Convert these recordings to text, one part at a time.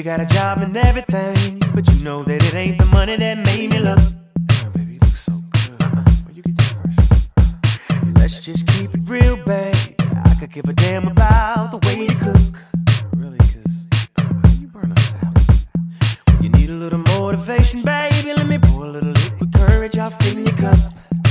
you got a job and everything, but you know that it ain't the money that made me look. Damn, baby, you look so good. Where you get that first? Let's just keep it real, babe. I could give a damn about the way you cook. Really, cause you burn us out. You need a little motivation, baby. Let me pour a little liquid courage off in your cup.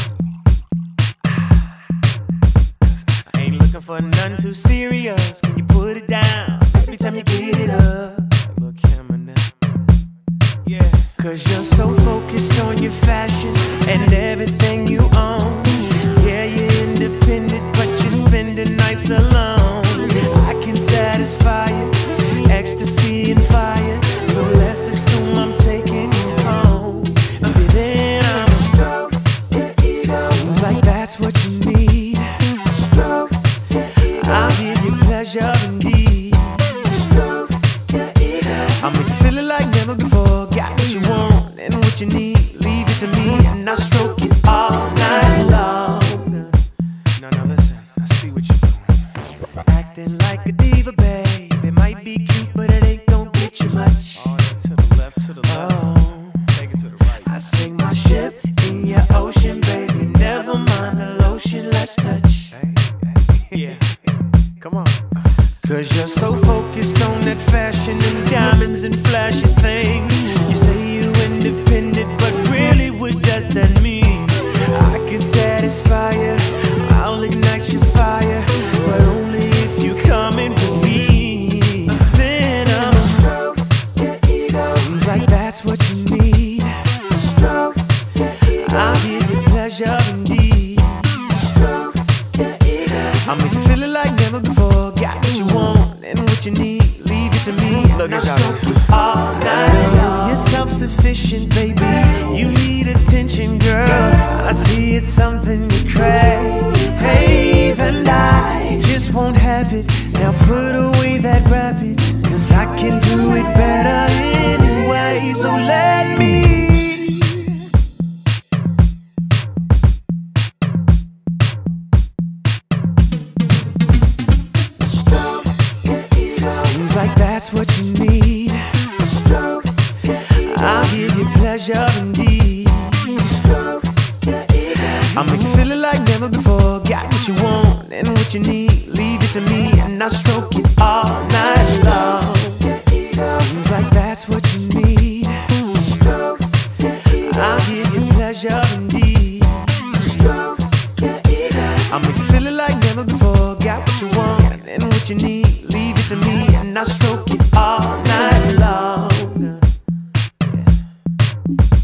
I ain't looking for none too serious. Can you put it down every time you get it up? Look, Kim, Yeah. Cause you're so focused on your fashion and everything you own. Yeah, you're independent, but you're spending nights alone. I can satisfy you, ecstasy and fire. So let's assume I'm taking you home. Maybe then I'm stroke your ego. Seems like that's what you need. Stroke your ego. I'll give you pleasure indeed. Stroke your ego. I'll make you feel it like never before. Got what you want and what you need. Leave it to me and I'll stroke it all night long. Now listen, I see what you're doing. Acting like a diva, babe. It might be cute, but it ain't gon' get you much. All that to the left, to the left. Oh, Take it to the right. I sink my ship in your ocean, baby. Never mind the lotion, let's touch. Yeah. Come on. Cause you're so focused on that fashion and diamonds and flashy things. You say you independent, but really what does that mean? I can satisfy you, I'll ignite your fire, but only if you coming with me. Then I'm stroke your ego. Seems like that's what you need. Stroke your ego. I'll give you pleasure indeed. Stroke your ego. I'll make you feel it like never before. Got what you want and what you need. Leave it to me. Look, I'll it's stroke you all night long. You're self-sufficient, baby. You need attention, girl. I see it's something you crave, and I just won't have it. Now put away that rabbit, cause I can do it better anyway. So let me. Stroke your ego. Seems like that's what you need. Stroke your ego. I'll give you pleasure indeed. Stroke your ego. I'll make you feel it like never before. Got what you want and what you need. Leave it to me and I'll stroke it all night long. Seems like that's what you need. Stroke your ego. I'll give you pleasure indeed. Stroke your ego. I'll make you feel it like never before. Got what you want and what you need. Leave it to me and I'll stroke it all night long.